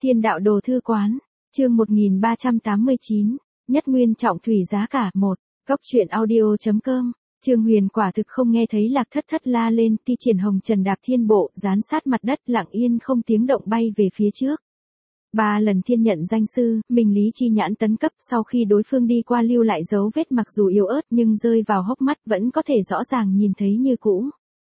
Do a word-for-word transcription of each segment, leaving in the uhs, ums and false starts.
Thiên đạo đồ thư quán, chương một nghìn ba trăm tám mươi chín, nhất nguyên trọng thủy giá cả một, góc truyện audio.com, Trương Huyền quả thực không nghe thấy Lạc Thất Thất la lên, ti triển hồng trần đạp thiên bộ, dán sát mặt đất lặng yên không tiếng động bay về phía trước. Ba lần thiên nhận danh sư, mình lý chi nhãn tấn cấp sau khi đối phương đi qua lưu lại dấu vết mặc dù yếu ớt nhưng rơi vào hốc mắt vẫn có thể rõ ràng nhìn thấy như cũ.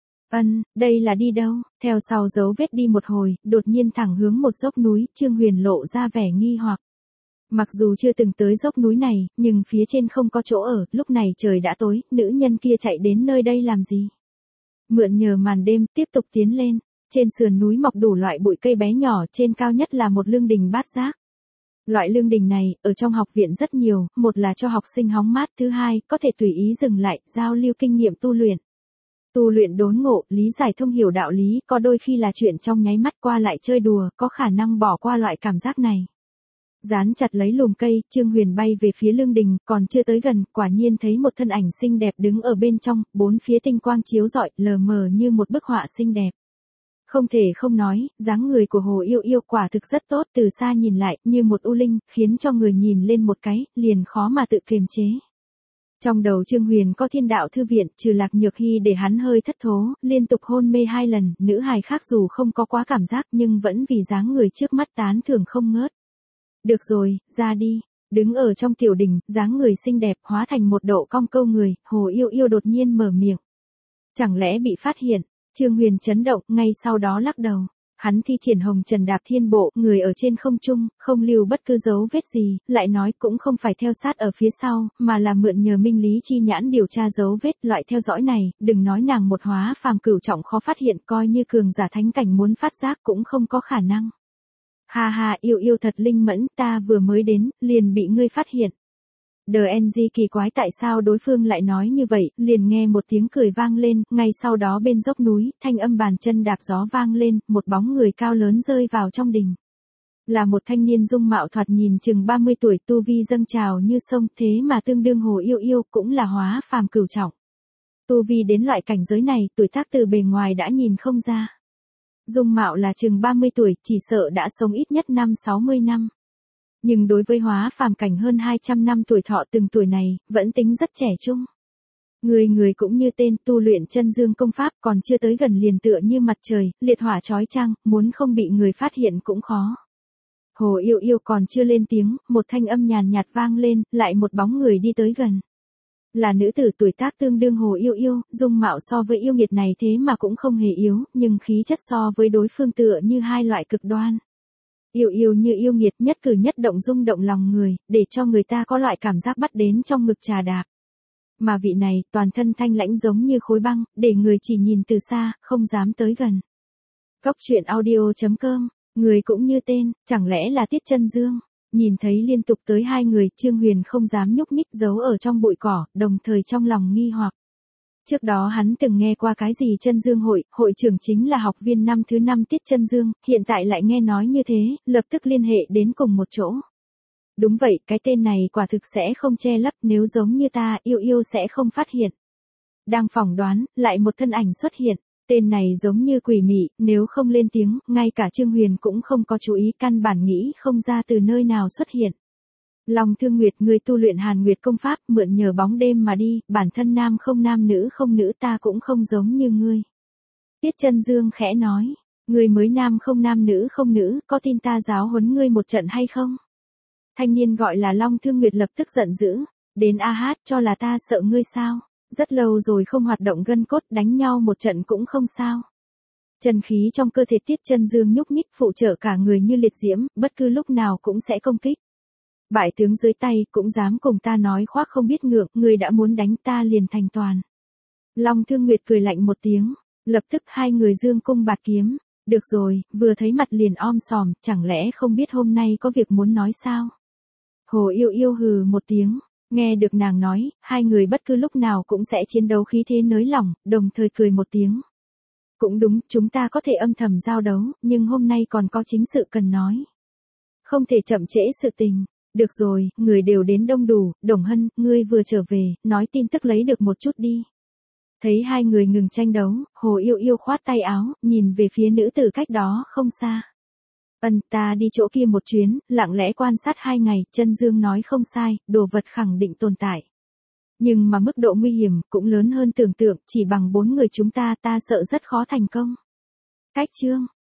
Ân, đây là đi đâu? Theo sau dấu vết đi một hồi, đột nhiên thẳng hướng một dốc núi, Trương Huyền lộ ra vẻ nghi hoặc. Mặc dù chưa từng tới dốc núi này, nhưng phía trên không có chỗ ở, lúc này trời đã tối, nữ nhân kia chạy đến nơi đây làm gì? Mượn nhờ màn đêm, tiếp tục tiến lên. Trên sườn núi mọc đủ loại bụi cây bé nhỏ, trên cao nhất là một lương đình bát giác. Loại lương đình này, ở trong học viện rất nhiều, một là cho học sinh hóng mát, thứ hai, có thể tùy ý dừng lại, giao lưu kinh nghiệm tu luyện. Tu luyện đốn ngộ, lý giải thông hiểu đạo lý, có đôi khi là chuyện trong nháy mắt qua lại chơi đùa, có khả năng bỏ qua loại cảm giác này. Dán chặt lấy lùm cây, Trương Huyền bay về phía lương đình, còn chưa tới gần, quả nhiên thấy một thân ảnh xinh đẹp đứng ở bên trong, bốn phía tinh quang chiếu rọi, lờ mờ như một bức họa xinh đẹp. Không thể không nói, dáng người của Hồ Yêu Yêu quả thực rất tốt, từ xa nhìn lại, như một u linh, khiến cho người nhìn lên một cái, liền khó mà tự kiềm chế. Trong đầu Trương Huyền có thiên đạo thư viện, trừ Lạc Nhược Hy để hắn hơi thất thố, liên tục hôn mê hai lần, nữ hài khác dù không có quá cảm giác nhưng vẫn vì dáng người trước mắt tán thưởng không ngớt. Được rồi, ra đi. Đứng ở trong tiểu đình, dáng người xinh đẹp hóa thành một độ cong câu người, Hồ Yêu Yêu đột nhiên mở miệng. Chẳng lẽ bị phát hiện? Trương Huyền chấn động, ngay sau đó lắc đầu. Hắn thi triển hồng trần đạp thiên bộ, người ở trên không trung, không lưu bất cứ dấu vết gì, lại nói cũng không phải theo sát ở phía sau, mà là mượn nhờ minh lý chi nhãn điều tra dấu vết, loại theo dõi này, đừng nói nàng một hóa phàm cửu trọng khó phát hiện, coi như cường giả thánh cảnh muốn phát giác cũng không có khả năng. Ha ha, Yêu Yêu thật linh mẫn, ta vừa mới đến, liền bị ngươi phát hiện. đê en giê kỳ quái tại sao đối phương lại nói như vậy, liền nghe một tiếng cười vang lên, ngay sau đó bên dốc núi, thanh âm bàn chân đạp gió vang lên, một bóng người cao lớn rơi vào trong đình. Là một thanh niên dung mạo thoạt nhìn chừng ba mươi tuổi, tu vi dâng trào như sông, thế mà tương đương Hồ Yêu Yêu, cũng là hóa phàm cửu trọng. Tu vi đến loại cảnh giới này, tuổi tác từ bề ngoài đã nhìn không ra. Dung mạo là chừng ba mươi tuổi, chỉ sợ đã sống ít nhất năm sáu mươi năm. Nhưng đối với hóa phàm cảnh hơn hai trăm năm tuổi thọ từng tuổi này, vẫn tính rất trẻ trung. Người người cũng như tên, tu luyện chân dương công pháp, còn chưa tới gần liền tựa như mặt trời, liệt hỏa chói chang, muốn không bị người phát hiện cũng khó. Hồ Yêu Yêu còn chưa lên tiếng, một thanh âm nhàn nhạt vang lên, lại một bóng người đi tới gần. Là nữ tử tuổi tác tương đương Hồ Yêu Yêu, dung mạo so với yêu nghiệt này thế mà cũng không hề yếu, nhưng khí chất so với đối phương tựa như hai loại cực đoan. Yêu yêu như yêu nghiệt, nhất cử nhất động rung động lòng người, để cho người ta có loại cảm giác bắt đến trong ngực trà đạp. Mà vị này, toàn thân thanh lãnh giống như khối băng, để người chỉ nhìn từ xa, không dám tới gần. Góc truyện audio.com, người cũng như tên, chẳng lẽ là Tiết Chân Dương? Nhìn thấy liên tục tới hai người, Trương Huyền không dám nhúc nhích giấu ở trong bụi cỏ, đồng thời trong lòng nghi hoặc. Trước đó hắn từng nghe qua cái gì Chân Dương hội, hội trưởng chính là học viên năm thứ năm Tiết Chân Dương, hiện tại lại nghe nói như thế, lập tức liên hệ đến cùng một chỗ. Đúng vậy, cái tên này quả thực sẽ không che lấp, nếu giống như ta, Yêu Yêu sẽ không phát hiện. Đang phỏng đoán, lại một thân ảnh xuất hiện, tên này giống như quỷ mị, nếu không lên tiếng, ngay cả Trương Huyền cũng không có chú ý, căn bản nghĩ không ra từ nơi nào xuất hiện. Long Thương Nguyệt, người tu luyện Hàn Nguyệt công pháp, mượn nhờ bóng đêm mà đi, bản thân nam không nam nữ không nữ, ta cũng không giống như ngươi. Tiết Chân Dương khẽ nói, ngươi mới nam không nam nữ không nữ, có tin ta giáo huấn ngươi một trận hay không? Thanh niên gọi là Long Thương Nguyệt lập tức giận dữ, đến a hát cho là ta sợ ngươi sao? Rất lâu rồi không hoạt động gân cốt, đánh nhau một trận cũng không sao. Chân khí trong cơ thể Tiết Chân Dương nhúc nhích, phụ trợ cả người như liệt diễm, bất cứ lúc nào cũng sẽ công kích. Bại tướng dưới tay, cũng dám cùng ta nói khoác không biết ngượng, người đã muốn đánh ta liền thành toàn. Long Thương Nguyệt cười lạnh một tiếng, lập tức hai người dương cung bạt kiếm. Được rồi, vừa thấy mặt liền om sòm, chẳng lẽ không biết hôm nay có việc muốn nói sao? Hồ Yêu Yêu hừ một tiếng, nghe được nàng nói, hai người bất cứ lúc nào cũng sẽ chiến đấu khí thế nới lỏng, đồng thời cười một tiếng. Cũng đúng, chúng ta có thể âm thầm giao đấu, nhưng hôm nay còn có chính sự cần nói. Không thể chậm trễ sự tình. Được rồi, người đều đến đông đủ, Đồng Hân, ngươi vừa trở về, nói tin tức lấy được một chút đi. Thấy hai người ngừng tranh đấu, Hồ Yêu Yêu khoát tay áo, nhìn về phía nữ tử cách đó không xa. Ân, ta đi chỗ kia một chuyến, lặng lẽ quan sát hai ngày, chân Dương nói không sai, đồ vật khẳng định tồn tại. Nhưng mà mức độ nguy hiểm cũng lớn hơn tưởng tượng, chỉ bằng bốn người chúng ta ta sợ rất khó thành công. Cách chương